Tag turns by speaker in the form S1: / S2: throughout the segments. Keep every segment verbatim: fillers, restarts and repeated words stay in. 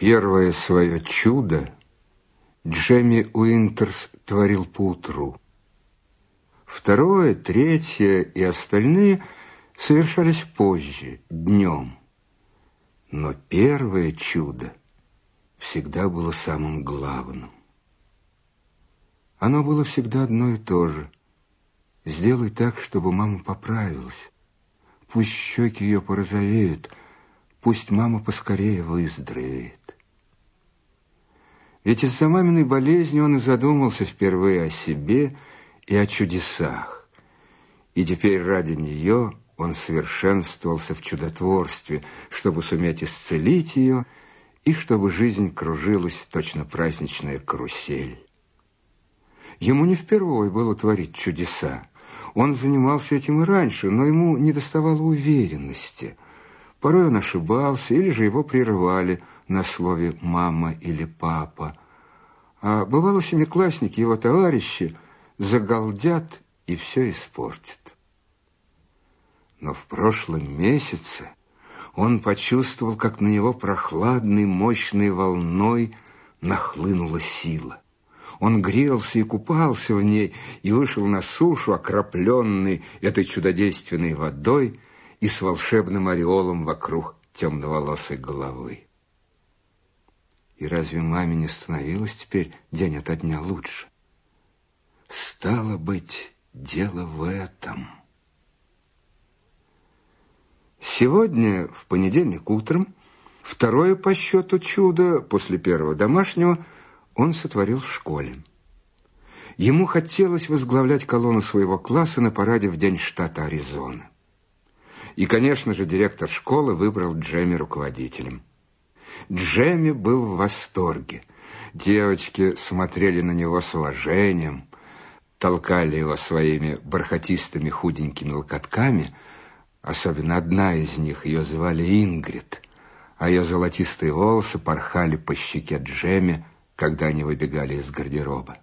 S1: Первое свое чудо Джемми Уинтерс творил поутру. Второе, третье и остальные совершались позже, днем. Но первое чудо всегда было самым главным. Оно было всегда одно и то же. Сделай так, чтобы мама поправилась. Пусть щеки ее порозовеют, пусть мама поскорее выздоровеет. Ведь из-за маминой болезни он и задумался впервые о себе и о чудесах. И теперь ради нее он совершенствовался в чудотворстве, чтобы суметь исцелить ее и чтобы жизнь кружилась точно праздничная карусель. Ему не впервой было творить чудеса. Он занимался этим и раньше, но ему недоставало уверенности. Порой он ошибался, или же его прерывали на слове «мама» или «папа». А бывало, семиклассники, его товарищи, загалдят и все испортят. Но в прошлом месяце он почувствовал, как на него прохладной, мощной волной нахлынула сила. Он грелся и купался в ней, и вышел на сушу, окропленный этой чудодейственной водой и с волшебным ореолом вокруг темноволосой головы. И разве маме не становилось теперь день ото дня лучше? Стало быть, дело в этом. Сегодня, в понедельник утром, второе по счету чудо после первого домашнего он сотворил в школе. Ему хотелось возглавлять колонну своего класса на параде в день штата Аризона. И, конечно же, директор школы выбрал Джемми руководителем. Джемми был в восторге. Девочки смотрели на него с уважением, толкали его своими бархатистыми худенькими локотками. Особенно одна из них, ее звали Ингрид, а ее золотистые волосы порхали по щеке Джемми, когда они выбегали из гардероба.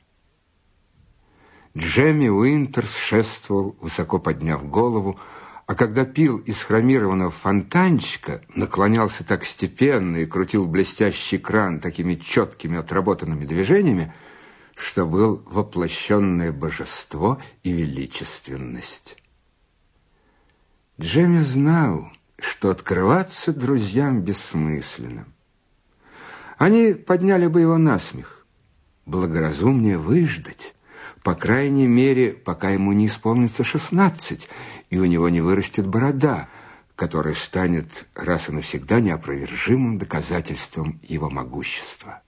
S1: Джемми Уинтерс шествовал, высоко подняв голову, а когда пил из хромированного фонтанчика, наклонялся так степенно и крутил блестящий кран такими четкими отработанными движениями, что был воплощенное божество и величественность. Джемми знал, что открываться друзьям бессмысленно. Они подняли бы его на смех. Благоразумнее выждать, по крайней мере, пока ему не исполнится шестнадцать, и у него не вырастет борода, которая станет раз и навсегда неопровержимым доказательством его могущества.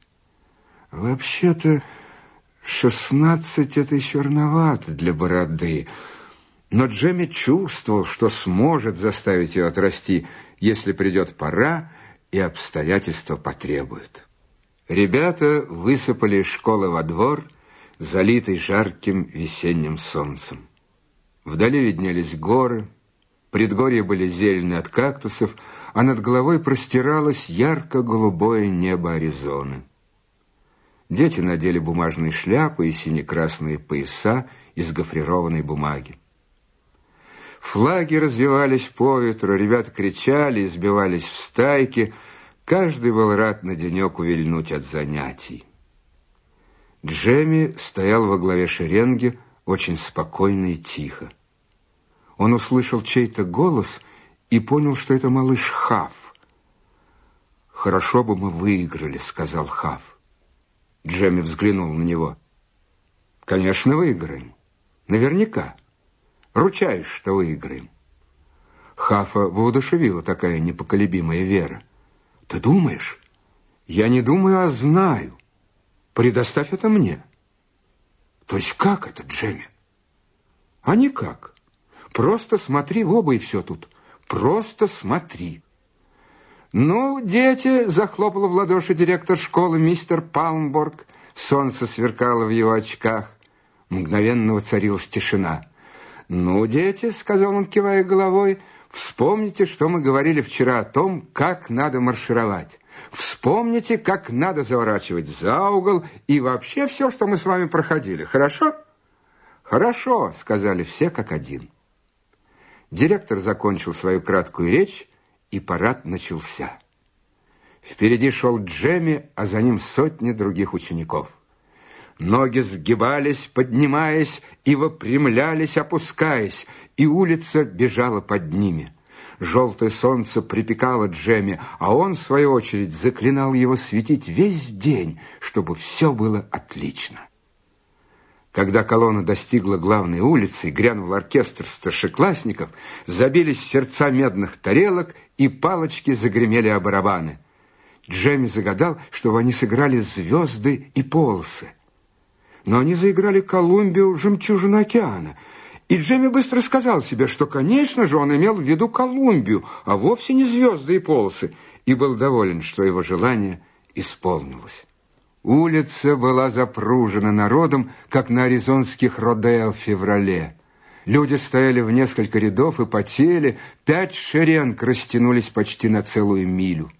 S1: Вообще-то, шестнадцать — это еще рановато для бороды, но Джемми чувствовал, что сможет заставить ее отрасти, если придет пора и обстоятельства потребуют. Ребята высыпали из школы во двор, залитый жарким весенним солнцем. Вдали виднелись горы, предгорья были зеленые от кактусов, а над головой простиралось ярко-голубое небо Аризоны. Дети надели бумажные шляпы и сине-красные пояса из гофрированной бумаги. Флаги развивались по ветру, ребята кричали и сбивались в стайки. Каждый был рад на денек увильнуть от занятий. Джемми стоял во главе шеренги, очень спокойно и тихо. Он услышал чей-то голос и понял, что это малыш Хаф. «Хорошо бы мы выиграли», — сказал Хаф. Джемми взглянул на него. «Конечно, выиграем. Наверняка. Ручаюсь, что выиграем». Хафа воодушевила такая непоколебимая вера. «Ты думаешь?» «Я не думаю, а знаю. Предоставь это мне». «То есть как это, Джемми?» «А никак. Просто смотри в оба, и все тут. Просто смотри». «Ну, дети», — захлопала в ладоши директор школы мистер Палмборг. Солнце сверкало в его очках. Мгновенно воцарилась тишина. «Ну, дети», — сказал он, кивая головой, — «вспомните, что мы говорили вчера о том, как надо маршировать. Вспомните, как надо заворачивать за угол и вообще все, что мы с вами проходили. Хорошо?» «Хорошо», — сказали все как один. Директор закончил свою краткую речь, и парад начался. В Впереди шел Джемми, а за ним сотни других учеников. Ноги сгибались, поднимаясь, и выпрямлялись, опускаясь, и улица бежала под ними. Желтое солнце припекало Джемми, а он, в свою очередь, заклинал его светить весь день, чтобы все было отлично. Когда колонна достигла главной улицы и грянул оркестр старшеклассников, забились сердца медных тарелок, и палочки загремели о барабаны. Джемми загадал, чтобы они сыграли звезды и полосы. Но они заиграли Колумбию, жемчужину океана, и Джемми быстро сказал себе, что, конечно же, он имел в виду Колумбию, а вовсе не звезды и полосы, и был доволен, что его желание исполнилось. Улица была запружена народом, как на аризонских родео в феврале. Люди стояли в несколько рядов и потели, пять шеренг растянулись почти на целую милю.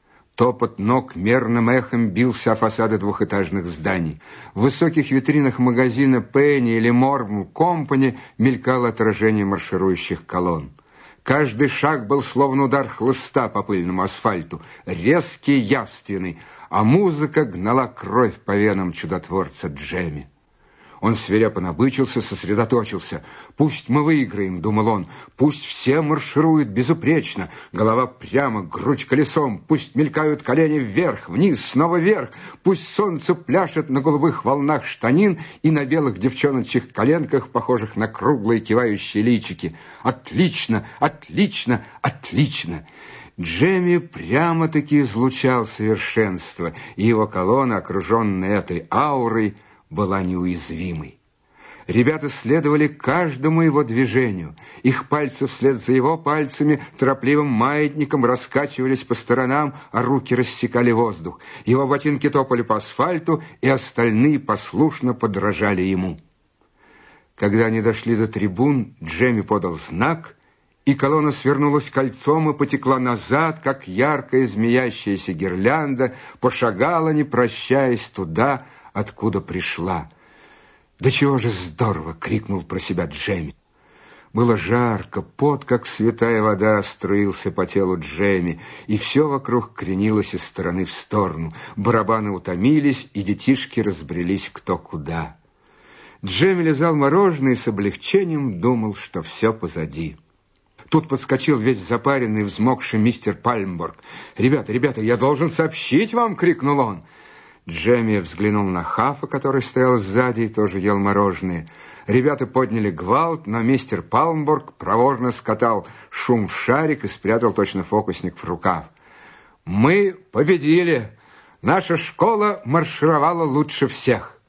S1: Топот ног мерным эхом бился о фасады двухэтажных зданий. В высоких витринах магазина Пенни или Морм Компани мелькало отражение марширующих колонн. Каждый шаг был словно удар хлыста по пыльному асфальту, резкий, явственный, а музыка гнала кровь по венам чудотворца Джемми. Он свирепо набычился, сосредоточился. «Пусть мы выиграем», — думал он, — «пусть все маршируют безупречно, голова прямо, грудь колесом, пусть мелькают колени вверх, вниз, снова вверх, пусть солнце пляшет на голубых волнах штанин и на белых девчоночьих коленках, похожих на круглые кивающие личики. Отлично, отлично, отлично!» Джемми прямо-таки излучал совершенство, и его колонна, окруженная этой аурой, была неуязвимой. Ребята следовали каждому его движению. Их пальцы вслед за его пальцами торопливым маятником раскачивались по сторонам, а руки рассекали воздух. Его ботинки топали по асфальту, и остальные послушно подражали ему. Когда они дошли до трибун, Джемми подал знак, и колонна свернулась кольцом и потекла назад, как яркая змеящаяся гирлянда, пошагала, не прощаясь, туда, откуда пришла. «Да чего же здорово!» — крикнул про себя Джемми. Было жарко, пот, как святая вода, струился по телу Джемми, и все вокруг кренилось из стороны в сторону. Барабаны утомились, и детишки разбрелись кто куда. Джемми лизал мороженое и с облегчением думал, что все позади. Тут подскочил весь запаренный, взмокший мистер Пальмборг. «Ребята, ребята, я должен сообщить вам!» — крикнул он. Джемми взглянул на Хафа, который стоял сзади и тоже ел мороженое. Ребята подняли гвалт, но мистер Пальмборг проворно скатал шум в шарик и спрятал точно фокусник в рукав. «Мы победили! Наша школа маршировала лучше всех!»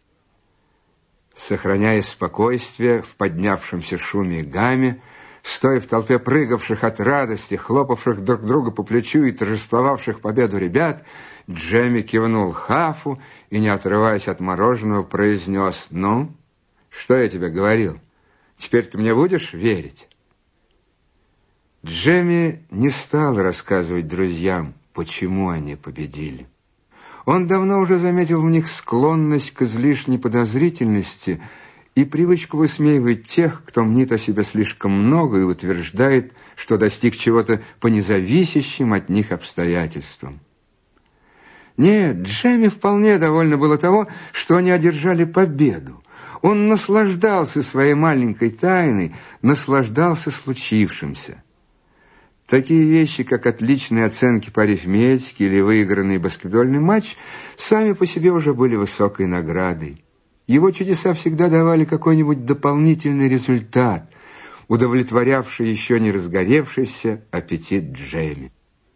S1: Сохраняя спокойствие в поднявшемся шуме и гамме, стоя в толпе прыгавших от радости, хлопавших друг друга по плечу и торжествовавших победу ребят, Джемми кивнул Хафу и, не отрываясь от мороженого, произнес: «Ну, что я тебе говорил? Теперь ты мне будешь верить?» Джемми не стал рассказывать друзьям, почему они победили. Он давно уже заметил в них склонность к излишней подозрительности и привычку высмеивать тех, кто мнит о себе слишком много и утверждает, что достиг чего-то по независящим от них обстоятельствам. Нет, Джемми вполне довольно было того, что они одержали победу. Он наслаждался своей маленькой тайной, наслаждался случившимся. Такие вещи, как отличные оценки по арифметике или выигранный баскетбольный матч, сами по себе уже были высокой наградой. Его чудеса всегда давали какой-нибудь дополнительный результат, удовлетворявший еще не разгоревшийся аппетит Джемми.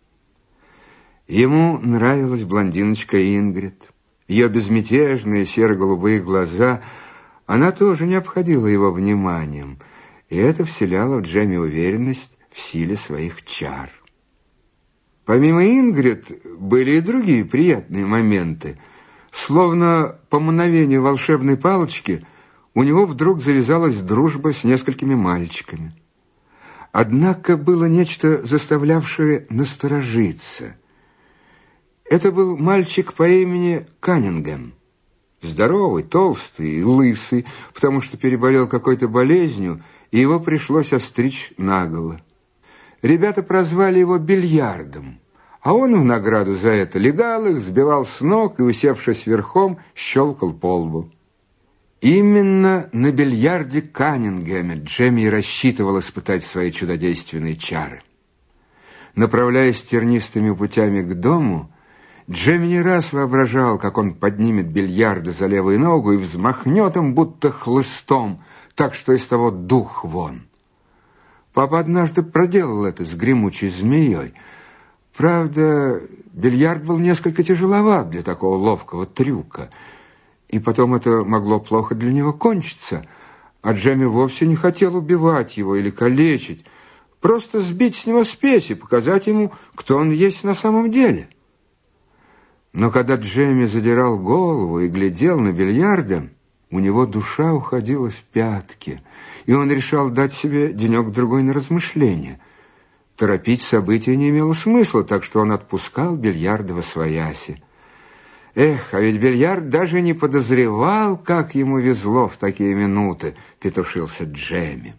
S1: Ему нравилась блондиночка Ингрид. Ее безмятежные серо-голубые глаза, она тоже не обходила его вниманием, и это вселяло в Джемми уверенность в силе своих чар. Помимо Ингрид были и другие приятные моменты. Словно по мановению волшебной палочки у него вдруг завязалась дружба с несколькими мальчиками. Однако было нечто, заставлявшее насторожиться. Это был мальчик по имени Каннингем. Здоровый, толстый и лысый, потому что переболел какой-то болезнью, и его пришлось остричь наголо. Ребята прозвали его Бильярдом, а он в награду за это легал их, сбивал с ног и, усевшись верхом, щелкал по лбу. Именно на бильярде Каннингема Джемми и рассчитывал испытать свои чудодейственные чары. Направляясь тернистыми путями к дому, Джемми не раз воображал, как он поднимет бильярда за левую ногу и взмахнет им будто хлыстом, так что из того дух вон. Папа однажды проделал это с гремучей змеей. Правда, бильярд был несколько тяжеловат для такого ловкого трюка, и потом это могло плохо для него кончиться, а Джемми вовсе не хотел убивать его или калечить, просто сбить с него спесь и показать ему, кто он есть на самом деле. Но когда Джемми задирал голову и глядел на бильярда, у него душа уходила в пятки, и он решал дать себе денек-другой на размышление. Торопить события не имело смысла, так что он отпускал бильярда восвояси. Эх, а ведь бильярд даже не подозревал, как ему везло в такие минуты, петушился Джемми.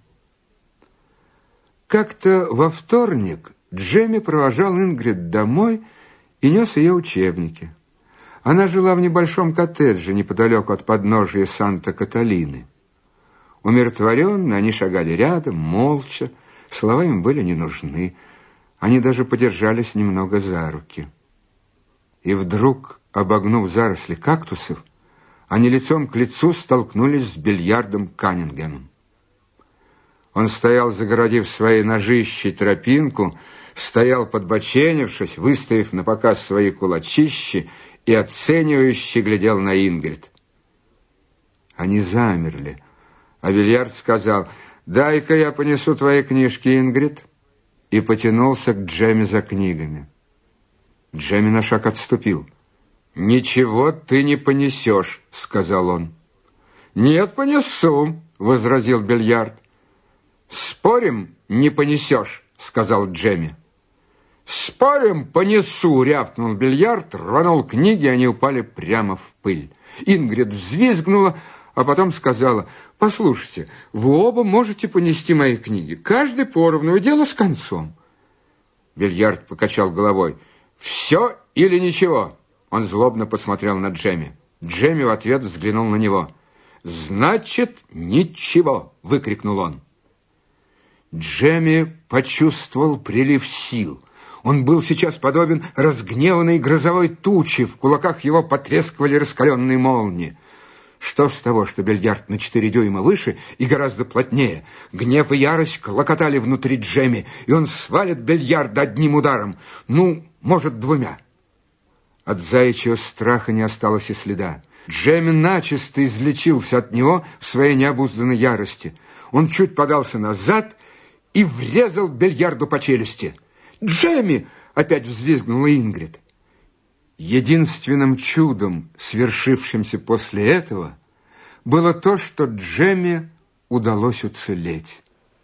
S1: Как-то во вторник Джемми провожал Ингрид домой и нес ее учебники. Она жила в небольшом коттедже неподалеку от подножия Санта-Каталины. Умиротворенно они шагали рядом, молча, слова им были не нужны. Они даже подержались немного за руки. И вдруг, обогнув заросли кактусов, они лицом к лицу столкнулись с бильярдом Каннингемом. Он стоял, загородив своей ножищей тропинку, стоял подбоченившись, выставив напоказ свои кулачищи, и оценивающе глядел на Ингрид. Они замерли, а бильярд сказал: «Дай-ка я понесу твои книжки, Ингрид», и потянулся к Джемми за книгами. Джемми на шаг отступил. «Ничего ты не понесешь», — сказал он. «Нет, понесу», — возразил бильярд. «Спорим, не понесешь», — сказал Джемми. «Спорим, понесу!» — рявкнул бильярд, рванул книги, они упали прямо в пыль. Ингрид взвизгнула, а потом сказала: «Послушайте, вы оба можете понести мои книги, каждый поровну, и дело с концом». Бильярд покачал головой. «Все или ничего?» Он злобно посмотрел на Джемми. Джемми в ответ взглянул на него. «Значит, ничего!» — выкрикнул он. Джемми почувствовал прилив сил. Он был сейчас подобен разгневанной грозовой туче, в кулаках его потрескивали раскаленные молнии. Что с того, что бильярд на четыре дюйма выше и гораздо плотнее? Гнев и ярость клокотали внутри Джемми, и он свалит бильярд одним ударом, ну, может, двумя. От заячьего страха не осталось и следа. Джемми начисто излечился от него в своей необузданной ярости. Он чуть подался назад и врезал бильярду по челюсти. «Джемми!» — опять взвизгнула Ингрид. Единственным чудом, свершившимся после этого, было то, что Джемми удалось уцелеть.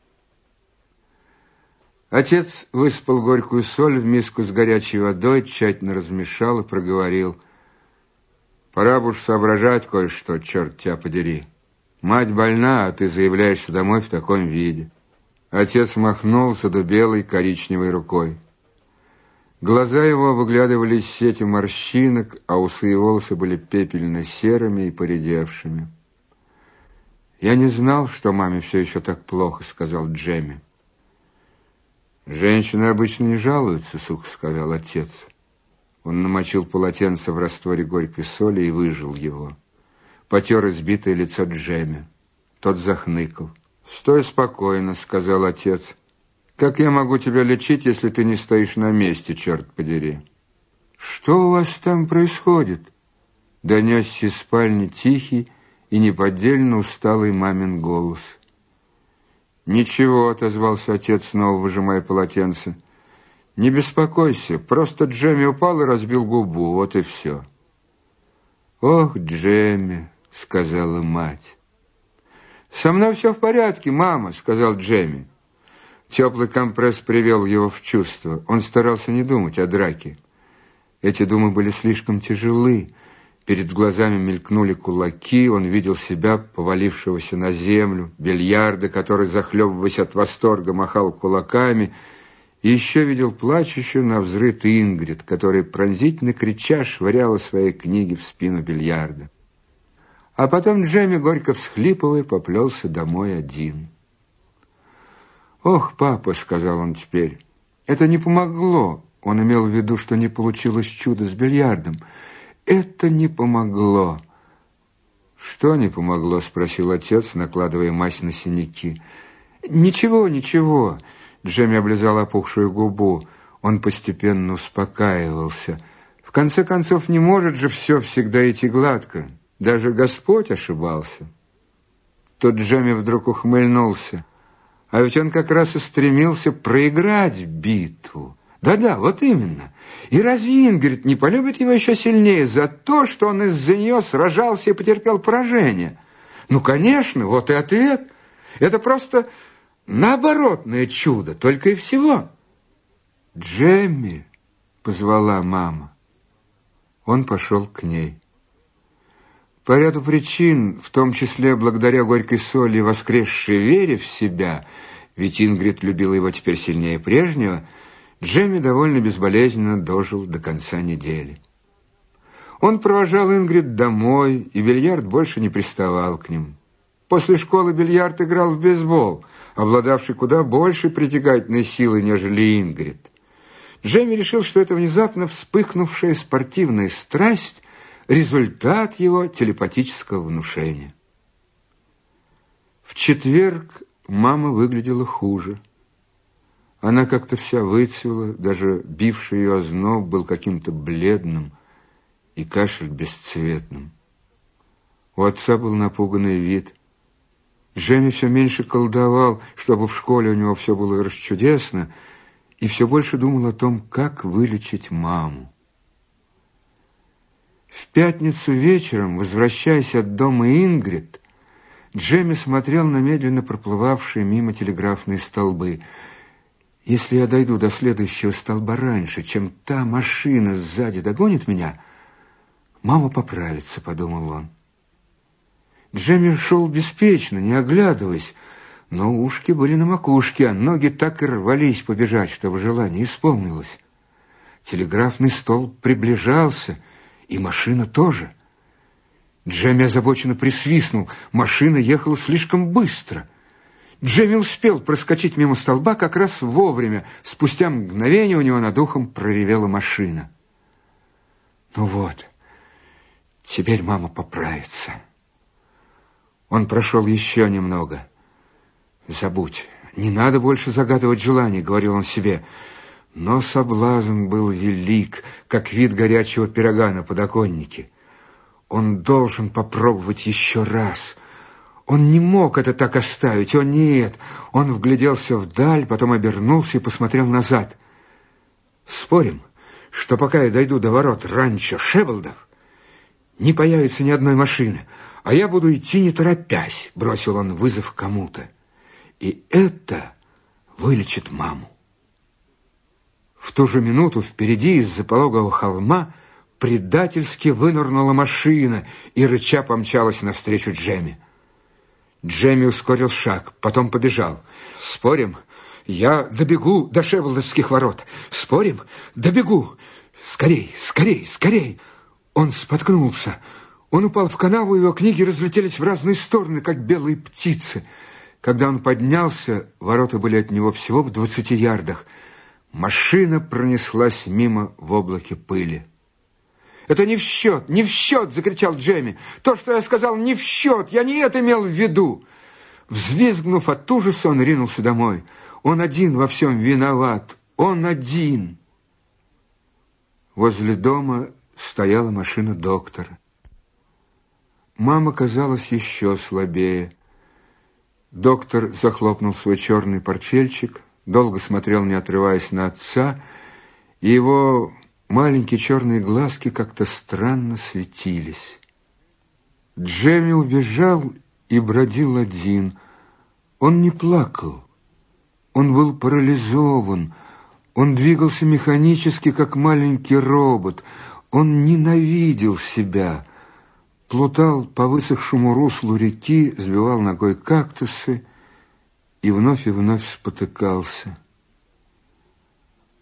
S1: Отец высыпал горькую соль в миску с горячей водой, тщательно размешал и проговорил: «Пора бы уж соображать кое-что, черт тебя подери. Мать больна, а ты заявляешься домой в таком виде». Отец махнул задубелой коричневой рукой. Глаза его выглядывали из сети морщинок, а усы и волосы были пепельно-серыми и поредевшими. «Я не знал, что маме все еще так плохо», — сказал Джемми. «Женщины обычно не жалуются», — сухо сказал отец. Он намочил полотенце в растворе горькой соли и выжил его. Потер избитое лицо Джемми. Тот захныкал. «Стой спокойно», — сказал отец. «Как я могу тебя лечить, если ты не стоишь на месте, черт подери?» «Что у вас там происходит?» Донесся из спальни тихий и неподдельно усталый мамин голос. «Ничего», — отозвался отец, снова выжимая полотенце. «Не беспокойся, просто Джемми упал и разбил губу, вот и все». «Ох, Джемми», — сказала мать. «Со мной все в порядке, мама», — сказал Джемми. Теплый компресс привел его в чувство. Он старался не думать о драке. Эти думы были слишком тяжелы. Перед глазами мелькнули кулаки, он видел себя, повалившегося на землю, бильярда, который, захлебываясь от восторга, махал кулаками, И еще видел плачущую навзрыд Ингрид, которая, пронзительно крича, швыряла свои книги в спину бильярда. А потом Джемми, горько всхлипывая, поплелся домой один. «Ох, папа», — сказал он теперь, — «это не помогло». Он имел в виду, что не получилось чудо с бильярдом. «Это не помогло». «Что не помогло?» — спросил отец, накладывая мазь на синяки. «Ничего, ничего». Джемми облизал опухшую губу. Он постепенно успокаивался. В конце концов, не может же все всегда идти гладко. Даже Господь ошибался. Тут Джемми вдруг ухмыльнулся. А ведь он как раз и стремился проиграть битву. Да-да, вот именно. И разве Ингрид не полюбит его еще сильнее за то, что он из-за нее сражался и потерпел поражение? Ну, конечно, вот и ответ. Это просто наоборотное чудо, только и всего. «Джемми», — позвала мама. Он пошел к ней. По ряду причин, в том числе благодаря горькой соли и воскресшей вере в себя, ведь Ингрид любила его теперь сильнее прежнего, Джемми довольно безболезненно дожил до конца недели. Он провожал Ингрид домой, и бильярд больше не приставал к ним. После школы бильярд играл в бейсбол, обладавший куда большей притягательной силой, нежели Ингрид. Джемми решил, что эта внезапно вспыхнувшая спортивная страсть — результат его телепатического внушения. В четверг мама выглядела хуже. Она как-то вся выцвела, даже бивший ее озноб был каким-то бледным и кашель бесцветным. У отца был напуганный вид. Джемми все меньше колдовал, чтобы в школе у него все было расчудесно, и все больше думал о том, как вылечить маму. В пятницу вечером, возвращаясь от дома Ингрид, Джемми смотрел на медленно проплывавшие мимо телеграфные столбы. «Если я дойду до следующего столба раньше, чем та машина сзади догонит меня, мама поправится», — подумал он. Джемми шел беспечно, не оглядываясь, но ушки были на макушке, а ноги так и рвались побежать, чтобы желание исполнилось. Телеграфный столб приближался, и машина тоже. Джемми озабоченно присвистнул. Машина ехала слишком быстро. Джемми успел проскочить мимо столба как раз вовремя. Спустя мгновение у него над ухом проревела машина. Ну вот, теперь мама поправится. Он прошел еще немного. «Забудь, не надо больше загадывать желаний», — говорил он себе. Но соблазн был велик, как вид горячего пирога на подоконнике. Он должен попробовать еще раз. Он не мог это так оставить, о нет. Он вгляделся вдаль, потом обернулся и посмотрел назад. «Спорим, что пока я дойду до ворот ранчо Шеблдов, не появится ни одной машины, а я буду идти не торопясь», — бросил он вызов кому-то. «И это вылечит маму». В ту же минуту впереди из-за пологого холма предательски вынырнула машина и, рыча, помчалась навстречу Джемми. Джемми ускорил шаг, потом побежал. «Спорим, я добегу до Шеблдовских ворот? Спорим, добегу! Скорей, скорей, скорей!» Он споткнулся. Он упал в канаву, его книги разлетелись в разные стороны, как белые птицы. Когда он поднялся, ворота были от него всего в двадцати ярдах. Машина пронеслась мимо в облаке пыли. «Это не в счет, не в счет!» — закричал Джемми. «То, что я сказал, не в счет! Я не это имел в виду!» Взвизгнув от ужаса, он ринулся домой. Он один во всем виноват. Он один. Возле дома стояла машина доктора. Мама казалась еще слабее. Доктор захлопнул свой черный портфельчик, долго смотрел, не отрываясь, на отца, и его маленькие черные глазки как-то странно светились. Джемми убежал и бродил один. Он не плакал. Он был парализован. Он двигался механически, как маленький робот. Он ненавидел себя. Плутал по высохшему руслу реки, сбивал ногой кактусы и вновь и вновь спотыкался.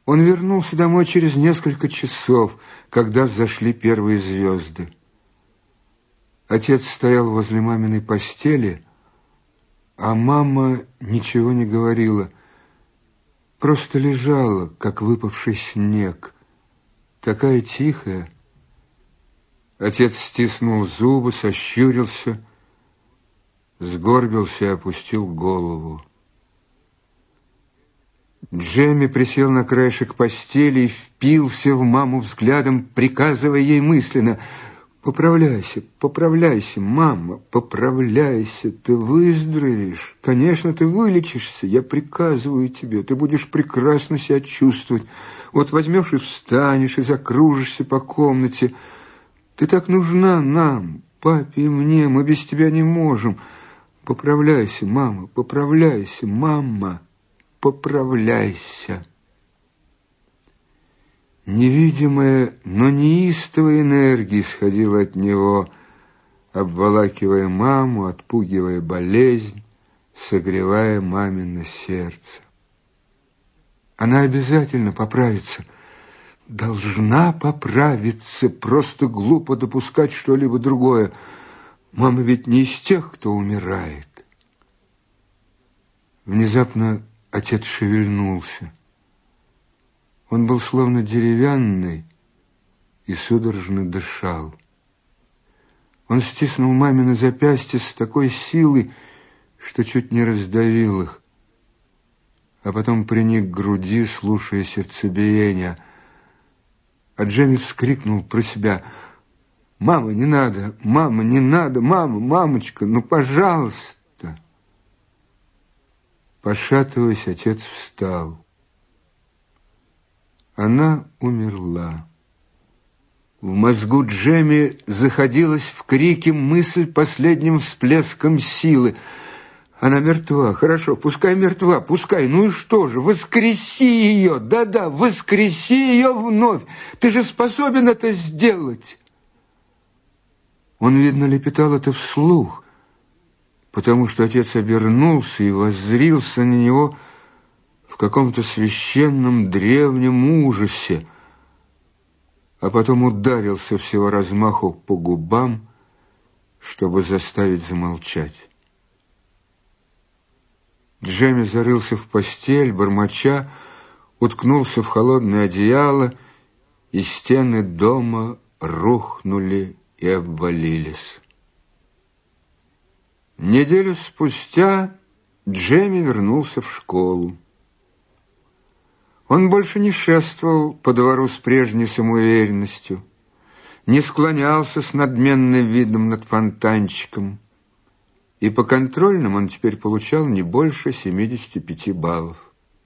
S1: Он вернулся домой через несколько часов, когда взошли первые звезды. Отец стоял возле маминой постели, а мама ничего не говорила, просто лежала, как выпавший снег, такая тихая. Отец стиснул зубы, сощурился, сгорбился и опустил голову. Джемми присел на краешек постели и впился в маму взглядом, приказывая ей мысленно: «Поправляйся, поправляйся, мама, поправляйся, ты выздоровеешь, конечно, ты вылечишься, я приказываю тебе, ты будешь прекрасно себя чувствовать, вот возьмешь и встанешь, и закружишься по комнате, ты так нужна нам, папе и мне, мы без тебя не можем, поправляйся, мама, поправляйся, мама». Поправляйся. Невидимая, но неистовая энергия исходила от него, обволакивая маму, отпугивая болезнь, согревая мамино сердце. Она обязательно поправится, должна поправиться, просто глупо допускать что-либо другое. Мама ведь не из тех, кто умирает. Внезапно отец шевельнулся. Он был словно деревянный и судорожно дышал. Он стиснул мамины запястья с такой силой, что чуть не раздавил их, а потом приник к груди, слушая сердцебиение. А Джемми вскрикнул про себя: «Мама, не надо! Мама, не надо! Мама, мамочка, ну, пожалуйста!» Пошатываясь, отец встал. Она умерла. В мозгу Джемми заходилась в крике мысль последним всплеском силы. Она мертва, хорошо, пускай мертва, пускай, ну и что же, воскреси ее, да-да, воскреси ее вновь, ты же способен это сделать. Он, видно, лепетал это вслух, потому что отец обернулся и воззрился на него в каком-то священном древнем ужасе, а потом ударил со всего размаху по губам, чтобы заставить замолчать. Джемми зарылся в постель, бормоча, уткнулся в холодное одеяло, и стены дома рухнули и обвалились. Неделю спустя Джемми вернулся в школу. Он больше не шествовал по двору с прежней самоуверенностью, не склонялся с надменным видом над фонтанчиком, и по контрольным он теперь получал не больше семидесяти пяти баллов.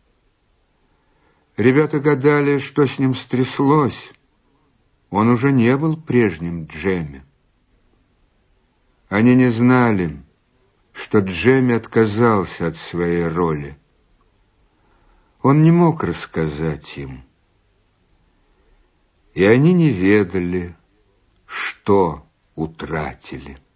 S1: Ребята гадали, что с ним стряслось. Он уже не был прежним Джемми. Они не знали, что Джемми отказался от своей роли. Он не мог рассказать им. И они не ведали, что утратили.